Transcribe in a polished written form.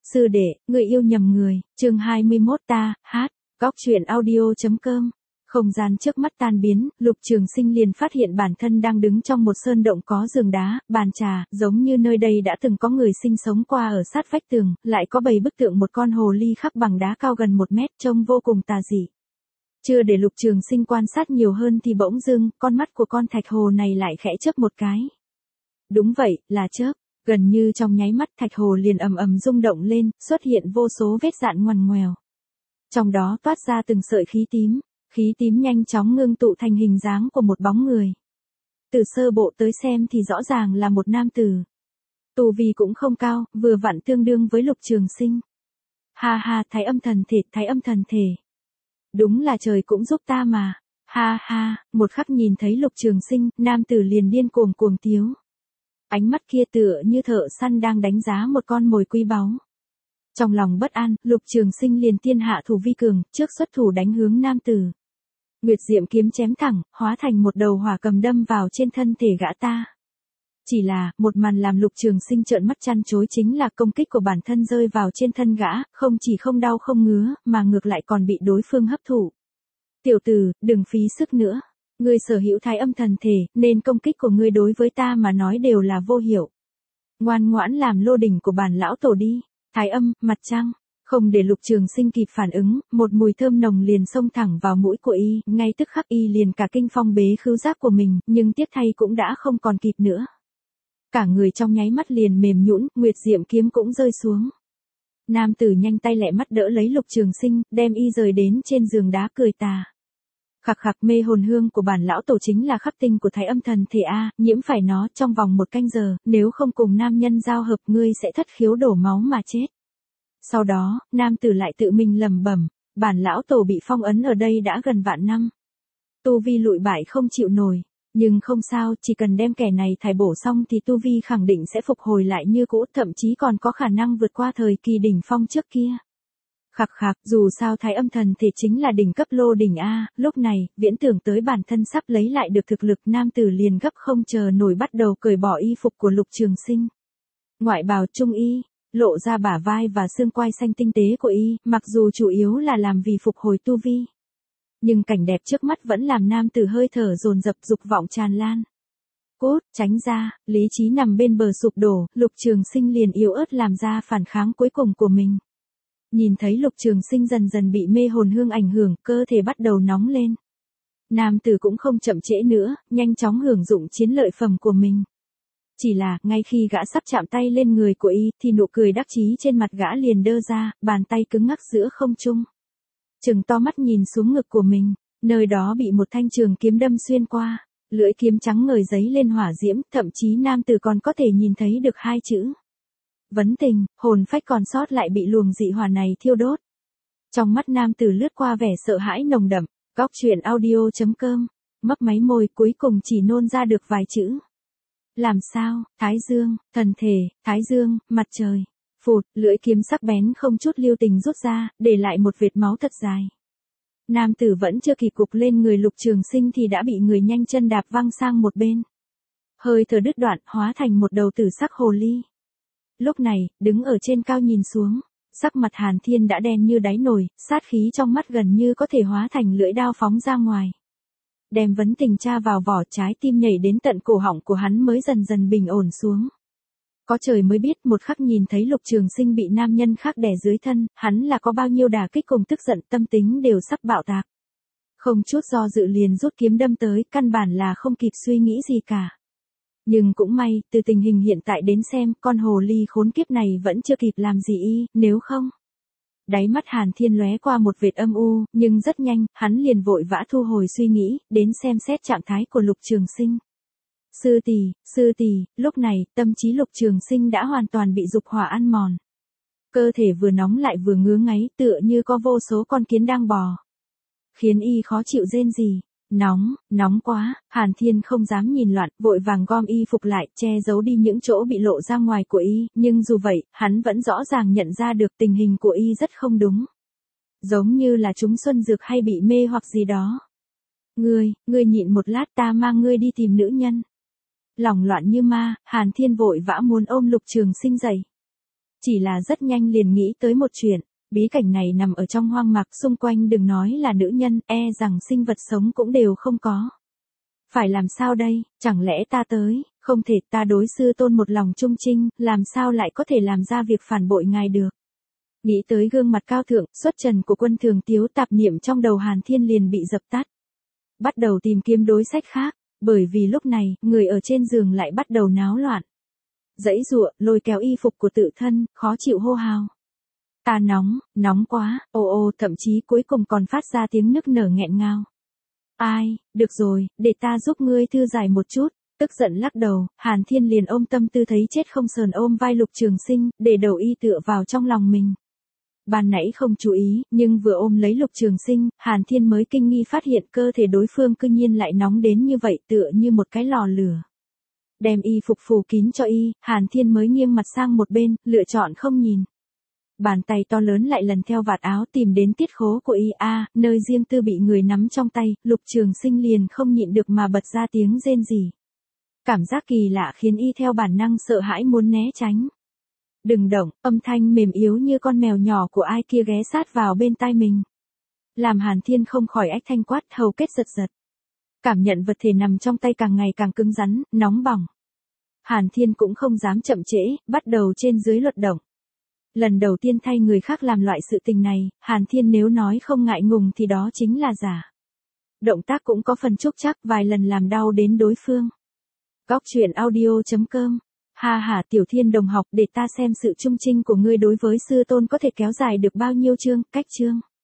Sư đệ, người yêu nhầm người, chương 21 ta, hát, góc truyện audio.com. Không gian trước mắt tan biến, Lục Trường Sinh liền phát hiện bản thân đang đứng trong một sơn động có giường đá, bàn trà, giống như nơi đây đã từng có người sinh sống qua ở sát vách tường, lại có bày bức tượng một con hồ ly khắc bằng đá cao gần 1 mét, trông vô cùng tà dị. Chưa để Lục Trường Sinh quan sát nhiều hơn thì bỗng dưng, con mắt của con thạch hồ này lại khẽ chớp một cái. Đúng vậy, là chớp. Gần như trong nháy mắt thạch hồ liền ầm ầm rung động lên, xuất hiện vô số vết dạn ngoằn ngoèo. Trong đó toát ra từng sợi khí tím nhanh chóng ngưng tụ thành hình dáng của một bóng người. Từ sơ bộ tới xem thì rõ ràng là một nam tử. Tu vi cũng không cao, vừa vặn tương đương với Lục Trường Sinh. Ha ha, Thái Âm thần thể. Đúng là trời cũng giúp ta mà. Ha ha, một khắc nhìn thấy Lục Trường Sinh, nam tử liền điên cuồng tiếu. Ánh mắt kia tựa như thợ săn đang đánh giá một con mồi quý báu. Trong lòng bất an, Lục Trường Sinh liền tiên hạ thủ vi cường, trước xuất thủ đánh hướng nam tử. Nguyệt diệm kiếm chém thẳng, hóa thành một đầu hỏa cầm đâm vào trên thân thể gã ta. Chỉ là, một màn làm Lục Trường Sinh trợn mắt chăn chối chính là công kích của bản thân rơi vào trên thân gã, không chỉ không đau không ngứa, mà ngược lại còn bị đối phương hấp thụ. Tiểu tử, đừng phí sức nữa. Ngươi sở hữu Thái Âm thần thể, nên công kích của ngươi đối với ta mà nói đều là vô hiệu. Ngoan ngoãn làm lô đỉnh của bản lão tổ đi. Thái Âm, mặt trăng. Không để Lục Trường Sinh kịp phản ứng, một mùi thơm nồng liền xông thẳng vào mũi của y, ngay tức khắc y liền cả kinh phong bế khứu giác của mình, nhưng tiếc thay cũng đã không còn kịp nữa. Cả người trong nháy mắt liền mềm nhũn, Nguyệt diệm kiếm cũng rơi xuống. Nam tử nhanh tay lẹ mắt đỡ lấy Lục Trường Sinh, đem y rời đến trên giường đá cười tà. Khặc khặc, mê hồn hương của bản lão tổ chính là khắc tinh của Thái Âm thần thể a, nhiễm phải nó trong vòng 1 canh giờ, nếu không cùng nam nhân giao hợp ngươi sẽ thất khiếu đổ máu mà chết. Sau đó, nam tử lại tự mình lẩm bẩm, bản lão tổ bị phong ấn ở đây đã gần vạn năm. Tu vi lụi bại không chịu nổi, nhưng không sao, chỉ cần đem kẻ này thải bổ xong thì tu vi khẳng định sẽ phục hồi lại như cũ, thậm chí còn có khả năng vượt qua thời kỳ đỉnh phong trước kia. Khặc khặc, dù sao Thái Âm thần thể chính là đỉnh cấp lô đỉnh A, lúc này, viễn tưởng tới bản thân sắp lấy lại được thực lực, nam tử liền gấp không chờ nổi bắt đầu cởi bỏ y phục của Lục Trường Sinh. Ngoại bào trung y, lộ ra bả vai và xương quai xanh tinh tế của y, mặc dù chủ yếu là làm vì phục hồi tu vi. Nhưng cảnh đẹp trước mắt vẫn làm nam tử hơi thở dồn dập, dục vọng tràn lan. Cút, tránh ra, lý trí nằm bên bờ sụp đổ, Lục Trường Sinh liền yếu ớt làm ra phản kháng cuối cùng của mình. Nhìn thấy Lục Trường Sinh dần dần bị mê hồn hương ảnh hưởng, cơ thể bắt đầu nóng lên. Nam tử cũng không chậm trễ nữa, nhanh chóng hưởng dụng chiến lợi phẩm của mình. Chỉ là, ngay khi gã sắp chạm tay lên người của y, thì nụ cười đắc chí trên mặt gã liền đơ ra, bàn tay cứng ngắc giữa không trung. Trừng to mắt nhìn xuống ngực của mình, nơi đó bị một thanh trường kiếm đâm xuyên qua, lưỡi kiếm trắng ngời giấy lên hỏa diễm, thậm chí nam tử còn có thể nhìn thấy được 2 chữ. Vấn tình, hồn phách còn sót lại bị luồng dị hỏa này thiêu đốt. Trong mắt nam tử lướt qua vẻ sợ hãi nồng đậm, góc truyện audio.com, mấp máy môi cuối cùng chỉ nôn ra được vài chữ. Làm sao, Thái Dương, thần thể, Thái Dương, mặt trời. Phụt, lưỡi kiếm sắc bén không chút lưu tình rút ra, để lại một vệt máu thật dài. Nam tử vẫn chưa kịp cục lên người Lục Trường Sinh thì đã bị người nhanh chân đạp văng sang một bên. Hơi thở đứt đoạn, hóa thành một đầu tử sắc hồ ly. Lúc này, đứng ở trên cao nhìn xuống, sắc mặt Hàn Thiên đã đen như đáy nồi, sát khí trong mắt gần như có thể hóa thành lưỡi đao phóng ra ngoài. Đem vấn tình tra vào vỏ, trái tim nhảy đến tận cổ họng của hắn mới dần dần bình ổn xuống. Có trời mới biết, một khắc nhìn thấy Lục Trường Sinh bị nam nhân khác đè dưới thân, hắn là có bao nhiêu đả kích cùng tức giận, tâm tính đều sắp bạo tạc. Không chút do dự liền rút kiếm đâm tới, căn bản là không kịp suy nghĩ gì cả. Nhưng cũng may, từ tình hình hiện tại đến xem, con hồ ly khốn kiếp này vẫn chưa kịp làm gì y, nếu không. Đáy mắt Hàn Thiên lóe qua một vệt âm u, nhưng rất nhanh, hắn liền vội vã thu hồi suy nghĩ, đến xem xét trạng thái của Lục Trường Sinh. Sư tỷ, lúc này, tâm trí Lục Trường Sinh đã hoàn toàn bị dục hỏa ăn mòn. Cơ thể vừa nóng lại vừa ngứa ngáy, tựa như có vô số con kiến đang bò. Khiến y khó chịu rên rỉ. Nóng quá, Hàn Thiên không dám nhìn loạn, vội vàng gom y phục lại, che giấu đi những chỗ bị lộ ra ngoài của y, nhưng dù vậy, hắn vẫn rõ ràng nhận ra được tình hình của y rất không đúng. Giống như là trúng xuân dược hay bị mê hoặc gì đó. Ngươi nhịn một lát, ta mang ngươi đi tìm nữ nhân. Lòng loạn như ma, Hàn Thiên vội vã muốn ôm Lục Trường Sinh dậy. chỉ là rất nhanh liền nghĩ tới một chuyện, bí cảnh này nằm ở trong hoang mạc, xung quanh đừng nói là nữ nhân, rằng sinh vật sống cũng đều không có. Phải làm sao đây, chẳng lẽ ta tới, không thể, ta đối sư tôn một lòng trung trinh, làm sao lại có thể làm ra việc phản bội ngài được. Nghĩ tới gương mặt cao thượng, xuất trần của Quân Thường Tiếu, tạp niệm trong đầu Hàn Thiên liền bị dập tắt. Bắt đầu tìm kiếm đối sách khác, bởi vì lúc này, người ở trên giường lại bắt đầu náo loạn. Giãy giụa, lôi kéo y phục của tự thân, khó chịu hô hào. Ta nóng quá, thậm chí cuối cùng còn phát ra tiếng nức nở nghẹn ngào. Ai, được rồi, để ta giúp ngươi thư giải một chút. Tức giận lắc đầu, Hàn Thiên liền ôm tâm tư thấy chết không sờn ôm vai Lục Trường Sinh, để đầu y tựa vào trong lòng mình. Ban nãy không chú ý, nhưng vừa ôm lấy Lục Trường Sinh, Hàn Thiên mới kinh nghi phát hiện cơ thể đối phương cư nhiên lại nóng đến như vậy, tựa như một cái lò lửa. Đem y phục phủ kín cho y, Hàn Thiên mới nghiêng mặt sang một bên, lựa chọn không nhìn. Bàn tay to lớn lại lần theo vạt áo tìm đến tiết khố của y, nơi riêng tư bị người nắm trong tay, Lục Trường Sinh liền không nhịn được mà bật ra tiếng rên rỉ. Cảm giác kỳ lạ khiến y theo bản năng sợ hãi muốn né tránh. Đừng động, âm thanh mềm yếu như con mèo nhỏ của ai kia ghé sát vào bên tai mình. Làm Hàn Thiên không khỏi ách thanh quát, hầu kết giật giật. Cảm nhận vật thể nằm trong tay càng ngày càng cứng rắn, nóng bỏng. Hàn Thiên cũng không dám chậm trễ, bắt đầu trên dưới luật động. Lần đầu tiên thay người khác làm loại sự tình này, Hàn Thiên nếu nói không ngại ngùng thì đó chính là giả. Động tác cũng có phần trúc chắc, vài lần làm đau đến đối phương. Góc truyện audio.com. Ha ha, Tiểu Thiên đồng học, để ta xem sự trung trinh của ngươi đối với sư tôn có thể kéo dài được bao nhiêu chương, cách chương.